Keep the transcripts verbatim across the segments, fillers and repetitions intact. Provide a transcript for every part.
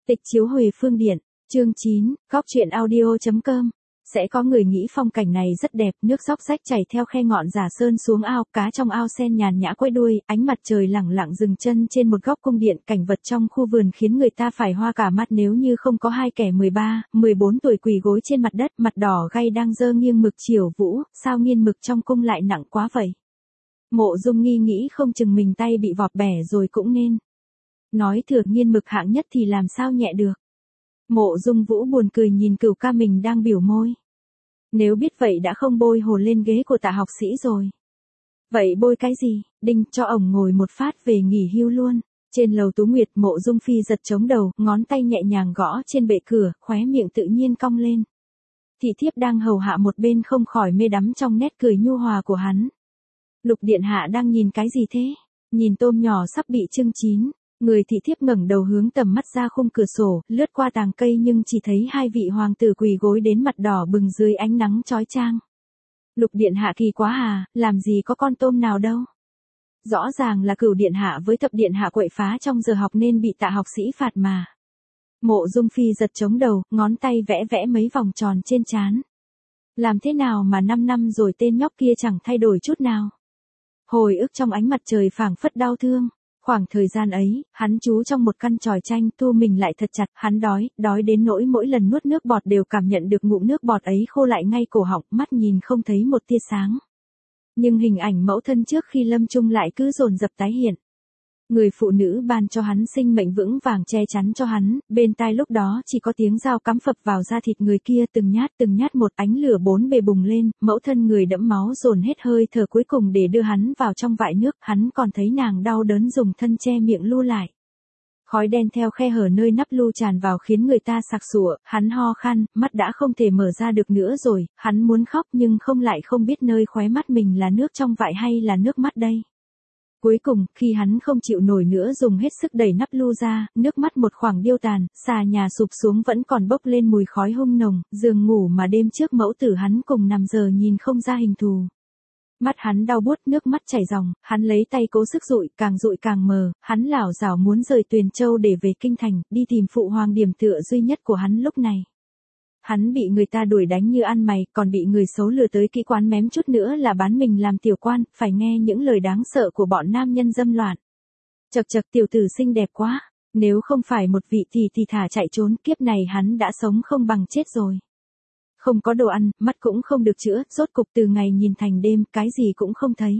Tịch chiếu Huệ Phương Điện, chương chín, góc truyện audio.com. Sẽ có người nghĩ phong cảnh này rất đẹp, nước róc rách chảy theo khe ngọn Giả Sơn xuống ao, cá trong ao sen nhàn nhã quay đuôi, ánh mặt trời lẳng lặng dừng chân trên một góc cung điện, cảnh vật trong khu vườn khiến người ta phải hoa cả mắt nếu như không có hai kẻ mười ba, mười bốn tuổi quỳ gối trên mặt đất, mặt đỏ gay đang dơ nghiêng mực chiều vũ, sao nghiên mực trong cung lại nặng quá vậy. Mộ Dung Nghi nghĩ không chừng mình tay bị vọt bẻ rồi cũng nên. Nói thừa nghiên mực hạng nhất thì làm sao nhẹ được. Mộ Dung Vũ buồn cười nhìn cửu ca mình đang biểu môi. Nếu biết vậy đã không bôi hồ lên ghế của Tạ học sĩ rồi. Vậy bôi cái gì, đinh cho ổng ngồi một phát về nghỉ hưu luôn. Trên lầu Tú Nguyệt, Mộ Dung Phi giật chống đầu, ngón tay nhẹ nhàng gõ trên bệ cửa, khóe miệng tự nhiên cong lên. Thị thiếp đang hầu hạ một bên không khỏi mê đắm trong nét cười nhu hòa của hắn. Lục điện hạ đang nhìn cái gì thế? Nhìn tôm nhỏ sắp bị chưng chín. Người thị thiếp ngẩng đầu hướng tầm mắt ra khung cửa sổ, lướt qua tàng cây nhưng chỉ thấy hai vị hoàng tử quỳ gối đến mặt đỏ bừng dưới ánh nắng chói chang. Lục điện hạ kỳ quá à, làm gì có con tôm nào đâu. Rõ ràng là Cửu điện hạ với Thập điện hạ quậy phá trong giờ học nên bị Tạ học sĩ phạt mà. Mộ Dung Phi giật chống đầu, ngón tay vẽ vẽ mấy vòng tròn trên trán. Làm thế nào mà năm năm rồi tên nhóc kia chẳng thay đổi chút nào. Hồi ức trong ánh mặt trời phảng phất đau thương. Khoảng thời gian ấy, hắn trú trong một căn tròi tranh, thu mình lại thật chặt, hắn đói, đói đến nỗi mỗi lần nuốt nước bọt đều cảm nhận được ngụm nước bọt ấy khô lại ngay cổ họng, mắt nhìn không thấy một tia sáng. Nhưng hình ảnh mẫu thân trước khi lâm chung lại cứ dồn dập tái hiện. Người phụ nữ ban cho hắn sinh mệnh vững vàng che chắn cho hắn, bên tai lúc đó chỉ có tiếng dao cắm phập vào da thịt người kia từng nhát từng nhát một, ánh lửa bốn bề bùng lên, mẫu thân người đẫm máu dồn hết hơi thở cuối cùng để đưa hắn vào trong vại nước, hắn còn thấy nàng đau đớn dùng thân che miệng lu lại. Khói đen theo khe hở nơi nắp lu tràn vào khiến người ta sặc sụa, hắn ho khan, mắt đã không thể mở ra được nữa rồi, hắn muốn khóc nhưng không lại không biết nơi khóe mắt mình là nước trong vại hay là nước mắt đây. Cuối cùng, khi hắn không chịu nổi nữa dùng hết sức đẩy nắp lu ra, nước mắt một khoảng điêu tàn, xà nhà sụp xuống vẫn còn bốc lên mùi khói hung nồng, giường ngủ mà đêm trước mẫu tử hắn cùng nằm giờ nhìn không ra hình thù. Mắt hắn đau buốt, nước mắt chảy ròng, hắn lấy tay cố sức dụi, càng dụi càng mờ, hắn lảo đảo muốn rời Tuyền Châu để về kinh thành, đi tìm phụ hoàng điểm tựa duy nhất của hắn lúc này. Hắn bị người ta đuổi đánh như ăn mày, còn bị người xấu lừa tới kỹ quán mém chút nữa là bán mình làm tiểu quan, phải nghe những lời đáng sợ của bọn nam nhân dâm loạn. Chậc chậc tiểu tử xinh đẹp quá, nếu không phải một vị thì thì thả chạy trốn, kiếp này hắn đã sống không bằng chết rồi. Không có đồ ăn, mắt cũng không được chữa, rốt cục từ ngày nhìn thành đêm, cái gì cũng không thấy.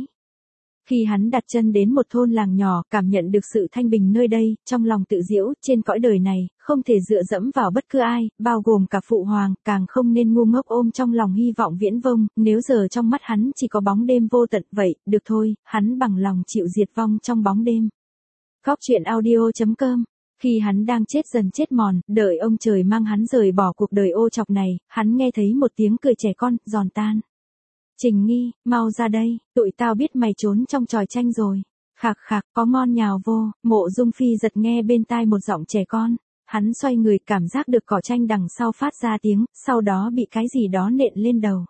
Khi hắn đặt chân đến một thôn làng nhỏ, cảm nhận được sự thanh bình nơi đây, trong lòng tự giễu, trên cõi đời này, không thể dựa dẫm vào bất cứ ai, bao gồm cả phụ hoàng, càng không nên ngu ngốc ôm trong lòng hy vọng viễn vông, nếu giờ trong mắt hắn chỉ có bóng đêm vô tận, vậy, được thôi, hắn bằng lòng chịu diệt vong trong bóng đêm. Góc truyện audio.com. Khi hắn đang chết dần chết mòn, đợi ông trời mang hắn rời bỏ cuộc đời ô trọc này, hắn nghe thấy một tiếng cười trẻ con, giòn tan. Trình Nghi, mau ra đây, tụi tao biết mày trốn trong tròi tranh rồi. Khạc khạc, có ngon nhào vô, Mộ Dung Phi giật nghe bên tai một giọng trẻ con. Hắn xoay người cảm giác được cỏ tranh đằng sau phát ra tiếng, sau đó bị cái gì đó nện lên đầu.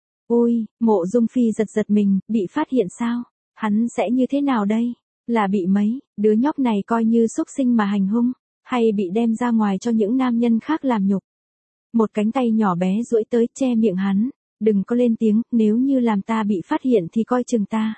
Ôi, Mộ Dung Phi giật giật mình, bị phát hiện sao? Hắn sẽ như thế nào đây? Là bị mấy, đứa nhóc này coi như xúc sinh mà hành hung, hay bị đem ra ngoài cho những nam nhân khác làm nhục? Một cánh tay nhỏ bé duỗi tới che miệng hắn. Đừng có lên tiếng, nếu như làm ta bị phát hiện thì coi chừng ta.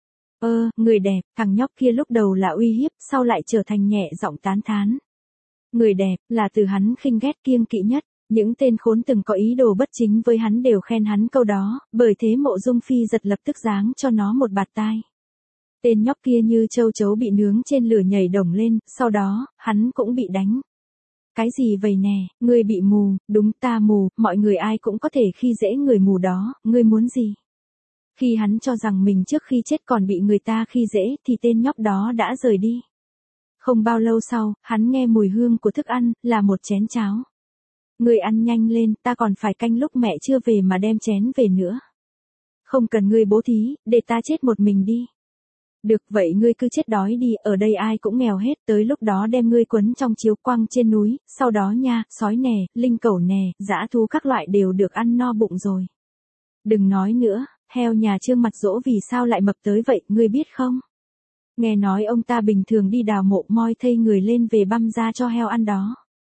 Ơ, người đẹp, thằng nhóc kia lúc đầu là uy hiếp, sau lại trở thành nhẹ giọng tán thán. Người đẹp, là từ hắn khinh ghét kiêng kỵ nhất, những tên khốn từng có ý đồ bất chính với hắn đều khen hắn câu đó, bởi thế Mộ Dung Phi giật lập tức giáng cho nó một bạt tai. Tên nhóc kia như châu chấu bị nướng trên lửa nhảy đồng lên, sau đó, hắn cũng bị đánh. Cái gì vậy nè, ngươi bị mù, đúng ta mù, mọi người ai cũng có thể khi dễ người mù đó, ngươi muốn gì? Khi hắn cho rằng mình trước khi chết còn bị người ta khi dễ thì tên nhóc đó đã rời đi. Không bao lâu sau, hắn nghe mùi hương của thức ăn, là một chén cháo. Ngươi ăn nhanh lên, ta còn phải canh lúc mẹ chưa về mà đem chén về nữa. Không cần ngươi bố thí, để ta chết một mình đi. Được vậy ngươi cứ chết đói đi, ở đây ai cũng nghèo hết, tới lúc đó đem ngươi quấn trong chiếu quăng trên núi, sau đó nha, sói nè, linh cẩu nè, dã thú các loại đều được ăn no bụng rồi. Đừng nói nữa, heo nhà Trương Mặt Dỗ vì sao lại mập tới vậy, ngươi biết không? Nghe nói ông ta bình thường đi đào mộ moi thây người lên về băm ra cho heo ăn đó.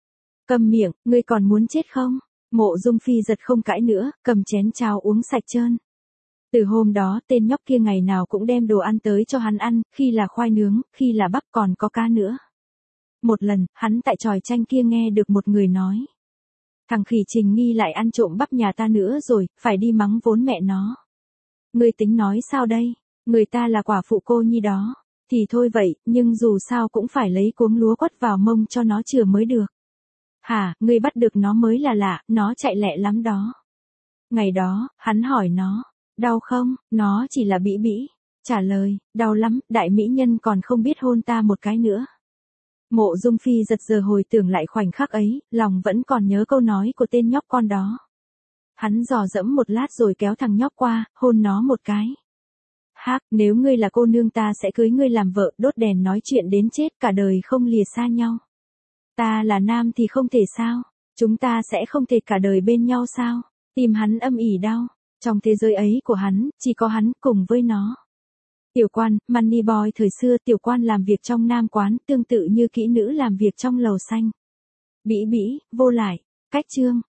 Câm miệng, ngươi còn muốn chết không? Mộ Dung Phi giật không cãi nữa, cầm chén cháo uống sạch trơn. Từ hôm đó tên nhóc kia ngày nào cũng đem đồ ăn tới cho hắn ăn, khi là khoai nướng, khi là bắp còn có cá nữa. Một lần, hắn tại tròi tranh kia nghe được một người nói. Thằng khỉ Trình Nghi lại ăn trộm bắp nhà ta nữa rồi, phải đi mắng vốn mẹ nó. Ngươi tính nói sao đây? Người ta là quả phụ cô nhi đó. Thì thôi vậy, nhưng dù sao cũng phải lấy cuống lúa quất vào mông cho nó chừa mới được. Hả, ngươi bắt được nó mới là lạ, nó chạy lẹ lắm đó. Ngày đó, hắn hỏi nó, đau không? Nó chỉ là bĩ bĩ. Trả lời, đau lắm, đại mỹ nhân còn không biết hôn ta một cái nữa. Mộ Dung Phi giật giờ hồi tưởng lại khoảnh khắc ấy, lòng vẫn còn nhớ câu nói của tên nhóc con đó. Hắn dò dẫm một lát rồi kéo thằng nhóc qua, hôn nó một cái. Hác, nếu ngươi là cô nương ta sẽ cưới ngươi làm vợ, đốt đèn nói chuyện đến chết cả đời không lìa xa nhau. Ta là nam thì không thể sao? Chúng ta sẽ không thể cả đời bên nhau sao? Tim hắn âm ỉ đau. Trong thế giới ấy của hắn, chỉ có hắn cùng với nó. Tiểu Quan, Money Boy thời xưa Tiểu Quan làm việc trong nam quán, tương tự như kỹ nữ làm việc trong lầu xanh. Bĩ bĩ, vô lại. Cách chương.